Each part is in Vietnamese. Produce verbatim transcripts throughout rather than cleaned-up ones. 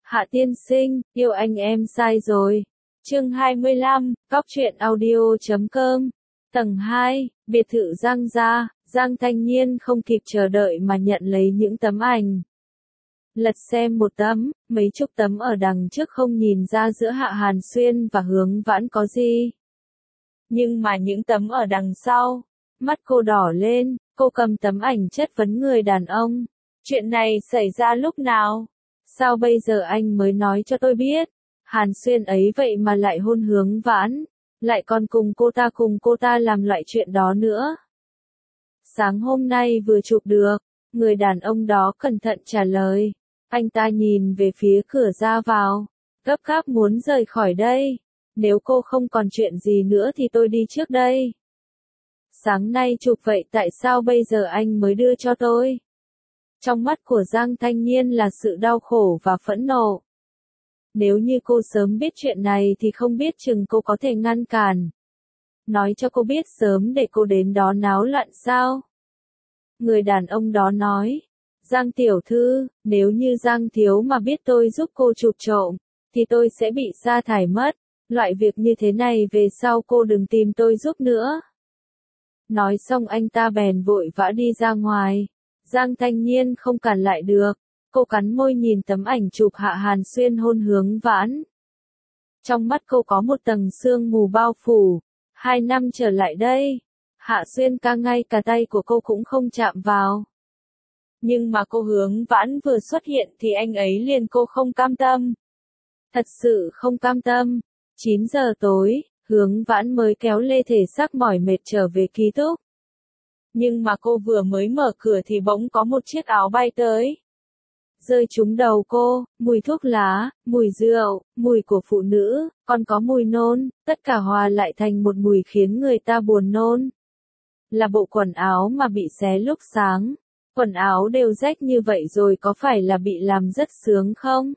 Hạ tiên sinh, yêu anh em sai rồi. Chương hai mươi lăm, Cóc truyện audio chấm com. Tầng hai, biệt thự Giang gia. Giang Thanh Nhiên không kịp chờ đợi mà nhận lấy những tấm ảnh. Lật xem một tấm, mấy chục tấm ở đằng trước không nhìn ra giữa Hạ Hàn Xuyên và Hướng Vãn có gì. Nhưng mà những tấm ở đằng sau, mắt cô đỏ lên, cô cầm tấm ảnh chất vấn người đàn ông. Chuyện này xảy ra lúc nào? Sao bây giờ anh mới nói cho tôi biết? Hàn Xuyên ấy vậy mà lại hôn Hướng Vãn, lại còn cùng cô ta cùng cô ta làm loại chuyện đó nữa. Sáng hôm nay vừa chụp được, người đàn ông đó cẩn thận trả lời. Anh ta nhìn về phía cửa ra vào, gấp gáp muốn rời khỏi đây. Nếu cô không còn chuyện gì nữa thì tôi đi trước đây. Sáng nay chụp vậy tại sao bây giờ anh mới đưa cho tôi? Trong mắt của Giang Thanh Nhiên là sự đau khổ và phẫn nộ. Nếu như cô sớm biết chuyện này thì không biết chừng cô có thể ngăn cản. Nói cho cô biết sớm để cô đến đó náo loạn sao? Người đàn ông đó nói. Giang tiểu thư, nếu như Giang thiếu mà biết tôi giúp cô chụp trộm, thì tôi sẽ bị sa thải mất. Loại việc như thế này về sau cô đừng tìm tôi giúp nữa. Nói xong anh ta bèn vội vã đi ra ngoài. Giang Thanh Nhiên không cản lại được. Cô cắn môi nhìn tấm ảnh chụp Hạ Hàn Xuyên hôn Hướng Vãn. Trong mắt cô có một tầng sương mù bao phủ. Hai năm trở lại đây, Hạ Xuyên ca ngay cả tay của cô cũng không chạm vào. Nhưng mà cô Hướng Vãn vừa xuất hiện thì anh ấy liền cô không cam tâm. Thật sự không cam tâm. chín giờ tối, Hướng Vãn mới kéo lê thể xác mỏi mệt trở về ký túc. Nhưng mà cô vừa mới mở cửa thì bỗng có một chiếc áo bay tới. Rơi trúng đầu cô, mùi thuốc lá, mùi rượu, mùi của phụ nữ, còn có mùi nôn, tất cả hòa lại thành một mùi khiến người ta buồn nôn. Là bộ quần áo mà bị xé lúc sáng. Quần áo đều rách như vậy rồi có phải là bị làm rất sướng không?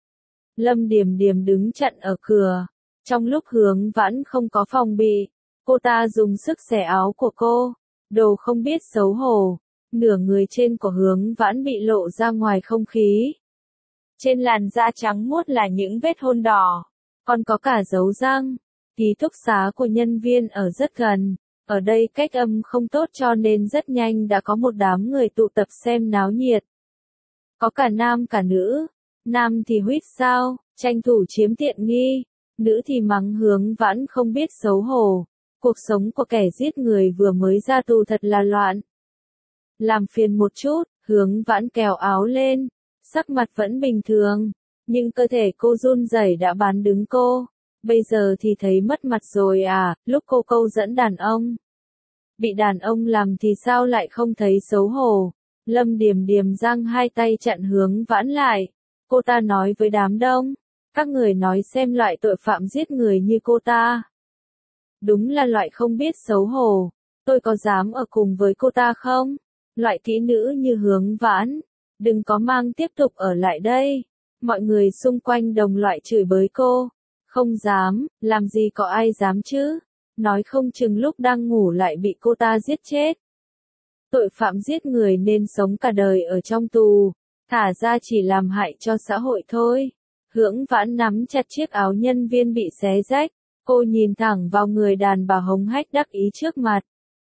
Lâm Điềm Điềm đứng chặn ở cửa. Trong lúc Hướng Vãn không có phòng bị, cô ta dùng sức xẻ áo của cô. Đồ không biết xấu hổ. Nửa người trên của Hướng Vãn bị lộ ra ngoài không khí. Trên làn da trắng muốt là những vết hôn đỏ. Còn có cả dấu răng. Ký túc xá của nhân viên ở rất gần. Ở đây cách âm không tốt cho nên rất nhanh đã có một đám người tụ tập xem náo nhiệt. Có cả nam cả nữ. Nam thì huýt sáo, tranh thủ chiếm tiện nghi. Nữ thì mắng Hướng Vãn không biết xấu hổ. Cuộc sống của kẻ giết người vừa mới ra tù thật là loạn. Làm phiền một chút, Hướng Vãn kéo áo lên. Sắc mặt vẫn bình thường. Nhưng cơ thể cô run rẩy đã bán đứng cô. Bây giờ thì thấy mất mặt rồi à, lúc cô câu dẫn đàn ông. Bị đàn ông làm thì sao lại không thấy xấu hổ. Lâm Điềm Điềm giang hai tay chặn Hướng Vãn lại. Cô ta nói với đám đông. Các người nói xem loại tội phạm giết người như cô ta. Đúng là loại không biết xấu hổ. Tôi có dám ở cùng với cô ta không? Loại kỹ nữ như Hướng Vãn. Đừng có mang tiếp tục ở lại đây. Mọi người xung quanh đồng loại chửi bới cô. Không dám, làm gì có ai dám chứ? Nói không chừng lúc đang ngủ lại bị cô ta giết chết. Tội phạm giết người nên sống cả đời ở trong tù. Thả ra chỉ làm hại cho xã hội thôi. Hướng Vãn nắm chặt chiếc áo nhân viên bị xé rách. Cô nhìn thẳng vào người đàn bà hống hách đắc ý trước mặt.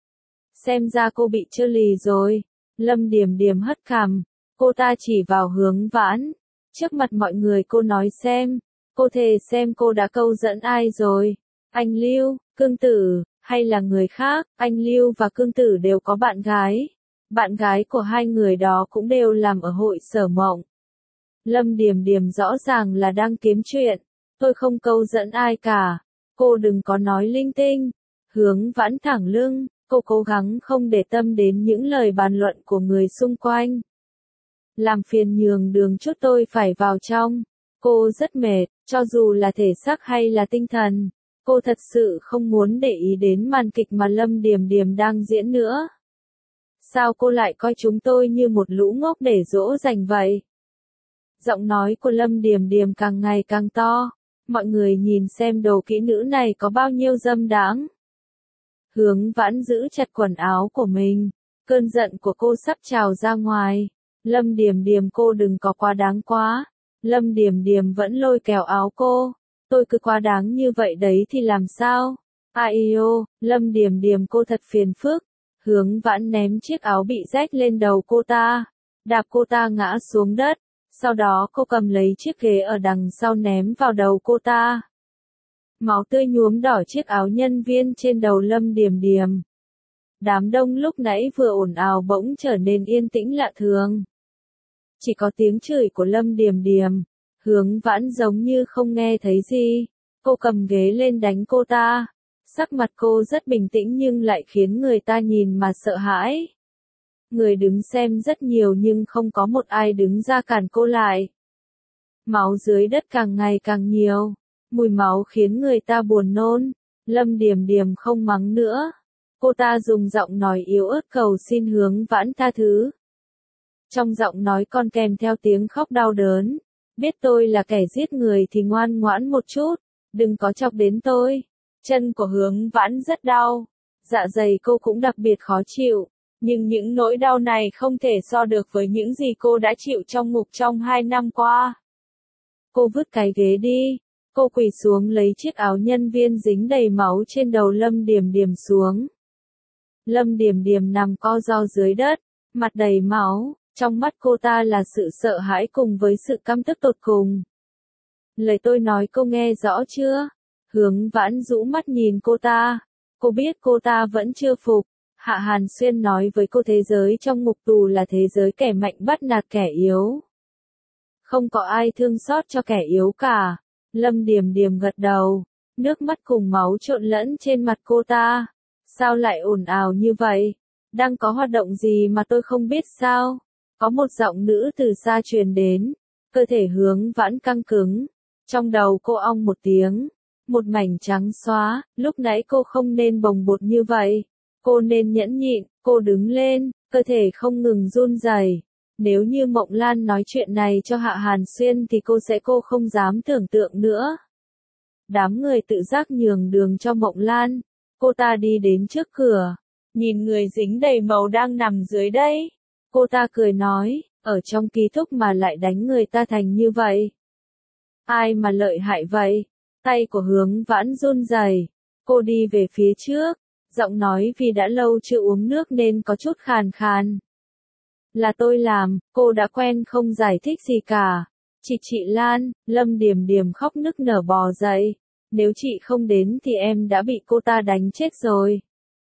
Xem ra cô bị chơ lì rồi. Lâm Điềm Điềm hất cằm. Cô ta chỉ vào Hướng Vãn. Trước mặt mọi người cô nói xem. Cô thề xem cô đã câu dẫn ai rồi. Anh Lưu, Cương Tử, hay là người khác. Anh Lưu và Cương Tử đều có bạn gái. Bạn gái của hai người đó cũng đều làm ở hội Sở Mộng. Lâm Điềm Điềm rõ ràng là đang kiếm chuyện. Tôi không câu dẫn ai cả. Cô đừng có nói linh tinh. Hướng Vãn thẳng lưng. Cô cố gắng không để tâm đến những lời bàn luận của người xung quanh. Làm phiền nhường đường chút tôi phải vào trong. Cô rất mệt, cho dù là thể xác hay là tinh thần. Cô thật sự không muốn để ý đến màn kịch mà Lâm Điềm Điềm đang diễn nữa. Sao cô lại coi chúng tôi như một lũ ngốc để dỗ dành vậy? Giọng nói của Lâm Điềm Điềm càng ngày càng to. Mọi người nhìn xem đồ kỹ nữ này có bao nhiêu dâm đãng. Hướng Vãn giữ chặt quần áo của mình. Cơn giận của cô sắp trào ra ngoài. Lâm Điềm Điềm cô đừng có quá đáng quá. Lâm Điềm Điềm vẫn lôi kéo áo cô. Tôi cứ quá đáng như vậy đấy thì làm sao? Ai ô, Lâm Điềm Điềm cô thật phiền phức. Hướng Vãn ném chiếc áo bị rách lên đầu cô ta, đạp cô ta ngã xuống đất, sau đó cô cầm lấy chiếc ghế ở đằng sau ném vào đầu cô ta. Máu tươi nhuốm đỏ chiếc áo nhân viên trên đầu Lâm Điềm Điềm. Đám đông lúc nãy vừa ồn ào bỗng trở nên yên tĩnh lạ thường. Chỉ có tiếng chửi của Lâm Điềm Điềm. Hướng Vãn giống như không nghe thấy gì. Cô cầm ghế lên đánh cô ta. Sắc mặt cô rất bình tĩnh nhưng lại khiến người ta nhìn mà sợ hãi. Người đứng xem rất nhiều nhưng không có một ai đứng ra cản cô lại. Máu dưới đất càng ngày càng nhiều. Mùi máu khiến người ta buồn nôn. Lâm Điềm Điềm không mắng nữa. Cô ta dùng giọng nói yếu ớt cầu xin Hướng Vãn tha thứ. Trong giọng nói còn kèm theo tiếng khóc đau đớn. Biết tôi là kẻ giết người thì ngoan ngoãn một chút, đừng có chọc đến tôi. Chân của Hướng Vãn rất đau, dạ dày cô cũng đặc biệt khó chịu, nhưng những nỗi đau này không thể so được với những gì cô đã chịu trong ngục trong hai năm qua. Cô vứt cái ghế đi, cô quỳ xuống lấy chiếc áo nhân viên dính đầy máu trên đầu Lâm Điềm Điềm xuống. Lâm Điềm Điềm nằm co ro dưới đất, mặt đầy máu, trong mắt cô ta là sự sợ hãi cùng với sự căm tức tột cùng. Lời tôi nói cô nghe rõ chưa? Hướng Vãn rũ mắt nhìn cô ta. Cô biết cô ta vẫn chưa phục. Hạ Hàn Xuyên nói với cô thế giới trong ngục tù là thế giới kẻ mạnh bắt nạt kẻ yếu. Không có ai thương xót cho kẻ yếu cả. Lâm Điềm Điềm gật đầu. Nước mắt cùng máu trộn lẫn trên mặt cô ta. Sao lại ồn ào như vậy? Đang có hoạt động gì mà tôi không biết sao? Có một giọng nữ từ xa truyền đến. Cơ thể Hướng Vãn căng cứng. Trong đầu cô ong một tiếng. Một mảnh trắng xóa. Lúc nãy cô không nên bồng bột như vậy. Cô nên nhẫn nhịn. Cô đứng lên. Cơ thể không ngừng run rẩy. Nếu như Mộng Lan nói chuyện này cho Hạ Hàn Xuyên thì cô sẽ cô không dám tưởng tượng nữa. Đám người tự giác nhường đường cho Mộng Lan. Cô ta đi đến trước cửa. Nhìn người dính đầy máu đang nằm dưới đây. Cô ta cười nói, ở trong ký túc mà lại đánh người ta thành như vậy. Ai mà lợi hại vậy? Tay của Hướng Vãn run rẩy. Cô đi về phía trước. Giọng nói vì đã lâu chưa uống nước nên có chút khàn khàn. Là tôi làm, cô đã quen không giải thích gì cả. Chị chị Lan, Lâm Điềm Điềm khóc nức nở bò dậy. Nếu chị không đến thì em đã bị cô ta đánh chết rồi.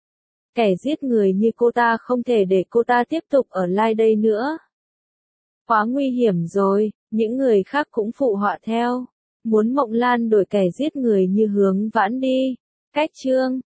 Kẻ giết người như cô ta không thể để cô ta tiếp tục ở lại đây nữa. Quá nguy hiểm rồi, những người khác cũng phụ họa theo. Muốn Mộng Lan đổi kẻ giết người như Hướng Vãn đi. Cách chương